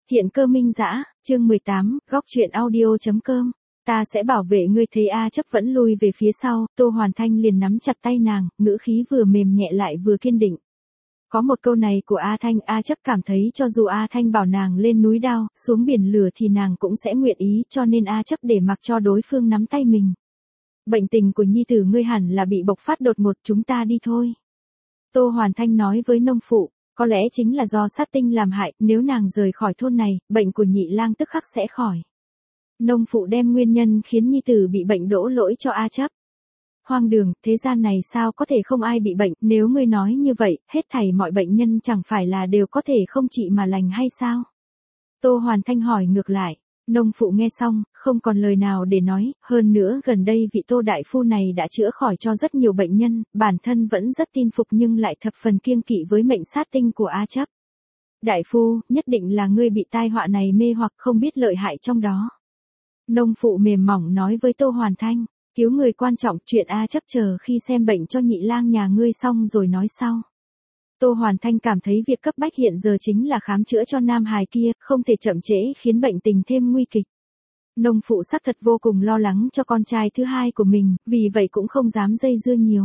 Thiện Cơ Minh Dã, chương 18, góc truyện audio.com. Ta sẽ bảo vệ ngươi. Thấy A Chấp vẫn lui về phía sau, Tô Hoàn Thanh liền nắm chặt tay nàng, ngữ khí vừa mềm nhẹ lại vừa kiên định. Có một câu này của A Thanh, A Chấp cảm thấy cho dù A Thanh bảo nàng lên núi đao, xuống biển lửa thì nàng cũng sẽ nguyện ý, cho nên A Chấp để mặc cho đối phương nắm tay mình. Bệnh tình của nhi tử ngươi hẳn là bị bộc phát đột ngột, chúng ta đi thôi. Tô Hoàn Thanh nói với nông phụ. Có lẽ chính là do sát tinh làm hại, nếu nàng rời khỏi thôn này, bệnh của nhị lang tức khắc sẽ khỏi. Nông phụ đem nguyên nhân khiến nhi tử bị bệnh đổ lỗi cho A Chấp. Hoang đường, thế gian này sao có thể không ai bị bệnh, nếu ngươi nói như vậy, hết thảy mọi bệnh nhân chẳng phải là đều có thể không trị mà lành hay sao? Tô Hoàn Thanh hỏi ngược lại. Nông phụ nghe xong, không còn lời nào để nói, hơn nữa gần đây vị Tô đại phu này đã chữa khỏi cho rất nhiều bệnh nhân, bản thân vẫn rất tin phục nhưng lại thập phần kiêng kỵ với mệnh sát tinh của A Chấp. Đại phu, nhất định là ngươi bị tai họa này mê hoặc không biết lợi hại trong đó. Nông phụ mềm mỏng nói với Tô Hoàn Thanh, cứu người quan trọng, chuyện A Chấp chờ khi xem bệnh cho nhị lang nhà ngươi xong rồi nói sau. Tô Hoàn Thanh cảm thấy việc cấp bách hiện giờ chính là khám chữa cho nam hài kia, không thể chậm trễ khiến bệnh tình thêm nguy kịch. Nông phụ xác thật vô cùng lo lắng cho con trai thứ hai của mình, vì vậy cũng không dám dây dưa nhiều.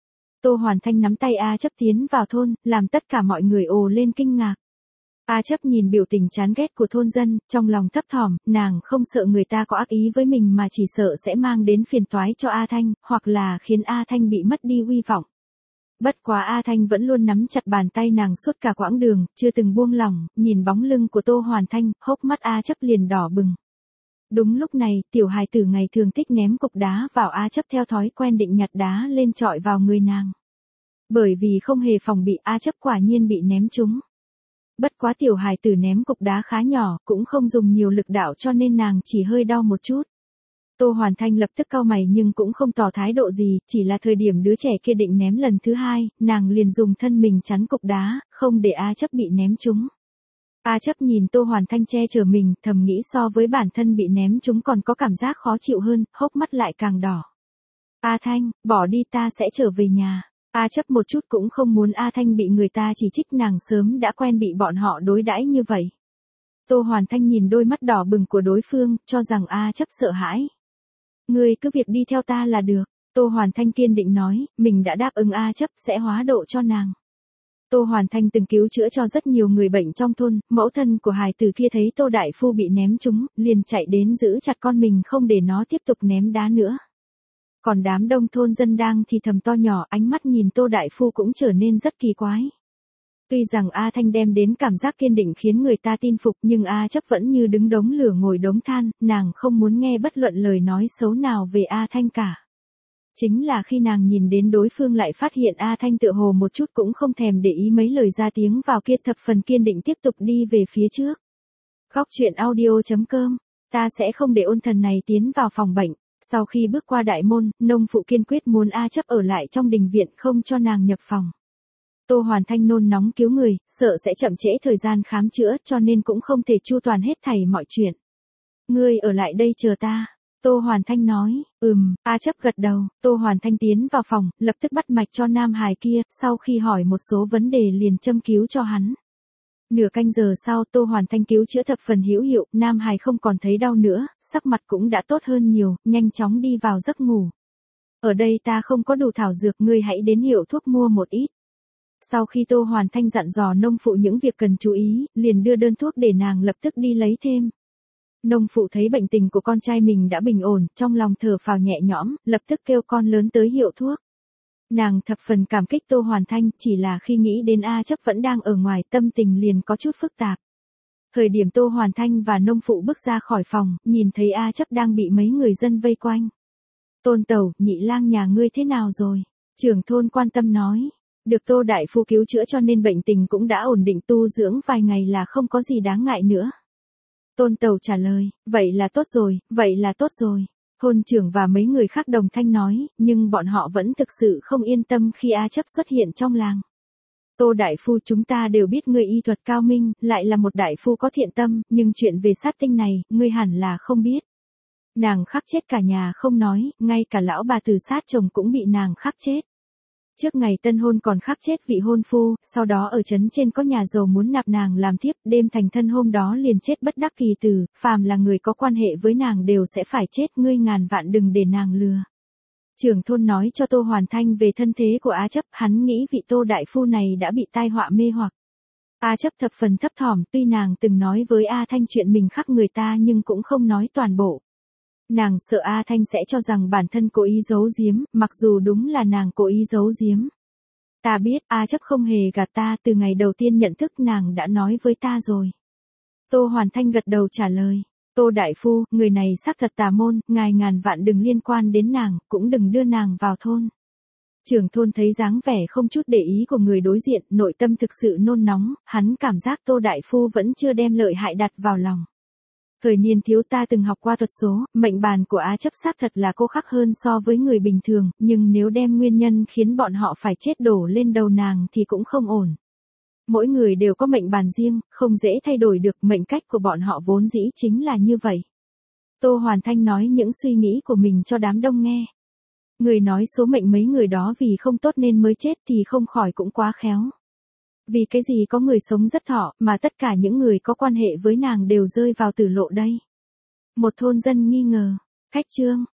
Tô Hoàn Thanh nắm tay A Chấp tiến vào thôn, làm tất cả mọi người ồ lên kinh ngạc. A Chấp nhìn biểu tình chán ghét của thôn dân, trong lòng thấp thỏm, nàng không sợ người ta có ác ý với mình mà chỉ sợ sẽ mang đến phiền toái cho A Thanh, hoặc là khiến A Thanh bị mất đi uy vọng. Bất quá A Thanh vẫn luôn nắm chặt bàn tay nàng suốt cả quãng đường, chưa từng buông lỏng, nhìn bóng lưng của Tô Hoàn Thanh, hốc mắt A Chấp liền đỏ bừng. Đúng lúc này, tiểu hài tử ngày thường thích ném cục đá vào A Chấp theo thói quen định nhặt đá lên chọi vào người nàng. Bởi vì không hề phòng bị, A Chấp quả nhiên bị ném trúng. Bất quá tiểu hài tử ném cục đá khá nhỏ, cũng không dùng nhiều lực đạo cho nên nàng chỉ hơi đau một chút. Tô Hoàn Thanh lập tức cau mày nhưng cũng không tỏ thái độ gì, chỉ là thời điểm đứa trẻ kia định ném lần thứ hai, nàng liền dùng thân mình chắn cục đá, không để A Chấp bị ném trúng. A Chấp nhìn Tô Hoàn Thanh che chở mình, thầm nghĩ so với bản thân bị ném trúng còn có cảm giác khó chịu hơn, hốc mắt lại càng đỏ. A Thanh, bỏ đi, ta sẽ trở về nhà. A Chấp một chút cũng không muốn A Thanh bị người ta chỉ trích, nàng sớm đã quen bị bọn họ đối đãi như vậy. Tô Hoàn Thanh nhìn đôi mắt đỏ bừng của đối phương, cho rằng A Chấp sợ hãi. Ngươi cứ việc đi theo ta là được. Tô Hoàn Thanh kiên định nói, mình đã đáp ứng A Chấp sẽ hóa độ cho nàng. Tô Hoàn Thanh từng cứu chữa cho rất nhiều người bệnh trong thôn, mẫu thân của hài tử kia thấy Tô đại phu bị ném trúng, liền chạy đến giữ chặt con mình không để nó tiếp tục ném đá nữa. Còn đám đông thôn dân đang thì thầm to nhỏ, ánh mắt nhìn Tô đại phu cũng trở nên rất kỳ quái. Tuy rằng A Thanh đem đến cảm giác kiên định khiến người ta tin phục nhưng A Chấp vẫn như đứng đống lửa ngồi đống than, nàng không muốn nghe bất luận lời nói xấu nào về A Thanh cả. Chính là khi nàng nhìn đến đối phương lại phát hiện A Thanh tựa hồ một chút cũng không thèm để ý mấy lời ra tiếng vào kia, thập phần kiên định tiếp tục đi về phía trước. Góc truyện audio.com, ta sẽ không để ôn thần này tiến vào phòng bệnh. Sau khi bước qua đại môn, nông phụ kiên quyết muốn A Chấp ở lại trong đình viện không cho nàng nhập phòng. Tô Hoàn Thanh nôn nóng cứu người, sợ sẽ chậm trễ thời gian khám chữa cho nên cũng không thể chu toàn hết thảy mọi chuyện. Ngươi ở lại đây chờ ta. Tô Hoàn Thanh nói, A Chấp gật đầu, Tô Hoàn Thanh tiến vào phòng, lập tức bắt mạch cho nam hài kia, sau khi hỏi một số vấn đề liền châm cứu cho hắn. Nửa canh giờ sau Tô Hoàn Thanh cứu chữa thập phần hữu hiệu, nam hài không còn thấy đau nữa, sắc mặt cũng đã tốt hơn nhiều, nhanh chóng đi vào giấc ngủ. Ở đây ta không có đủ thảo dược, ngươi hãy đến hiệu thuốc mua một ít. Sau khi Tô Hoàn Thanh dặn dò nông phụ những việc cần chú ý, liền đưa đơn thuốc để nàng lập tức đi lấy thêm. Nông phụ thấy bệnh tình của con trai mình đã bình ổn, trong lòng thở phào nhẹ nhõm, lập tức kêu con lớn tới hiệu thuốc. Nàng thập phần cảm kích Tô Hoàn Thanh, chỉ là khi nghĩ đến A Chấp vẫn đang ở ngoài, tâm tình liền có chút phức tạp. Thời điểm Tô Hoàn Thanh và nông phụ bước ra khỏi phòng, nhìn thấy A Chấp đang bị mấy người dân vây quanh. Tôn tẩu, nhị lang nhà ngươi thế nào rồi? Trưởng thôn quan tâm nói. Được Tô đại phu cứu chữa cho nên bệnh tình cũng đã ổn định, tu dưỡng vài ngày là không có gì đáng ngại nữa. Tôn tẩu trả lời, vậy là tốt rồi, vậy là tốt rồi. Thôn trưởng và mấy người khác đồng thanh nói, nhưng bọn họ vẫn thực sự không yên tâm khi A Chấp xuất hiện trong làng. Tô đại phu, chúng ta đều biết ngươi y thuật cao minh, lại là một đại phu có thiện tâm, nhưng chuyện về sát tinh này, ngươi hẳn là không biết. Nàng khắc chết cả nhà không nói, ngay cả lão bà từ sát chồng cũng bị nàng khắc chết. Trước ngày tân hôn còn khắc chết vị hôn phu, sau đó ở trấn trên có nhà giàu muốn nạp nàng làm thiếp, đêm thành thân hôm đó liền chết bất đắc kỳ tử, phàm là người có quan hệ với nàng đều sẽ phải chết, ngươi ngàn vạn đừng để nàng lừa. Trưởng thôn nói cho Tô Hoàn Thanh về thân thế của A Chấp, hắn nghĩ vị Tô đại phu này đã bị tai họa mê hoặc. A Chấp thập phần thấp thỏm, tuy nàng từng nói với A Thanh chuyện mình khắc người ta nhưng cũng không nói toàn bộ. Nàng sợ A Thanh sẽ cho rằng bản thân cố ý giấu giếm, mặc dù đúng là nàng cố ý giấu giếm. Ta biết A Chấp không hề gạt ta, từ ngày đầu tiên nhận thức nàng đã nói với ta rồi. Tô Hoàn Thanh gật đầu trả lời. Tô đại phu, người này xác thật tà môn, ngài ngàn vạn đừng liên quan đến nàng, cũng đừng đưa nàng vào thôn. Trưởng thôn thấy dáng vẻ không chút để ý của người đối diện, nội tâm thực sự nôn nóng, hắn cảm giác Tô đại phu vẫn chưa đem lợi hại đặt vào lòng. Thời niên thiếu ta từng học qua thuật số, mệnh bàn của A Chấp xác thật là cô khắc hơn so với người bình thường, nhưng nếu đem nguyên nhân khiến bọn họ phải chết đổ lên đầu nàng thì cũng không ổn. Mỗi người đều có mệnh bàn riêng, không dễ thay đổi được, mệnh cách của bọn họ vốn dĩ chính là như vậy. Tô Hoàn Thanh nói những suy nghĩ của mình cho đám đông nghe. Người nói số mệnh mấy người đó vì không tốt nên mới chết thì không khỏi cũng quá khéo. Vì cái gì có người sống rất thọ, mà tất cả những người có quan hệ với nàng đều rơi vào tử lộ đây. Một thôn dân nghi ngờ. Khách trương,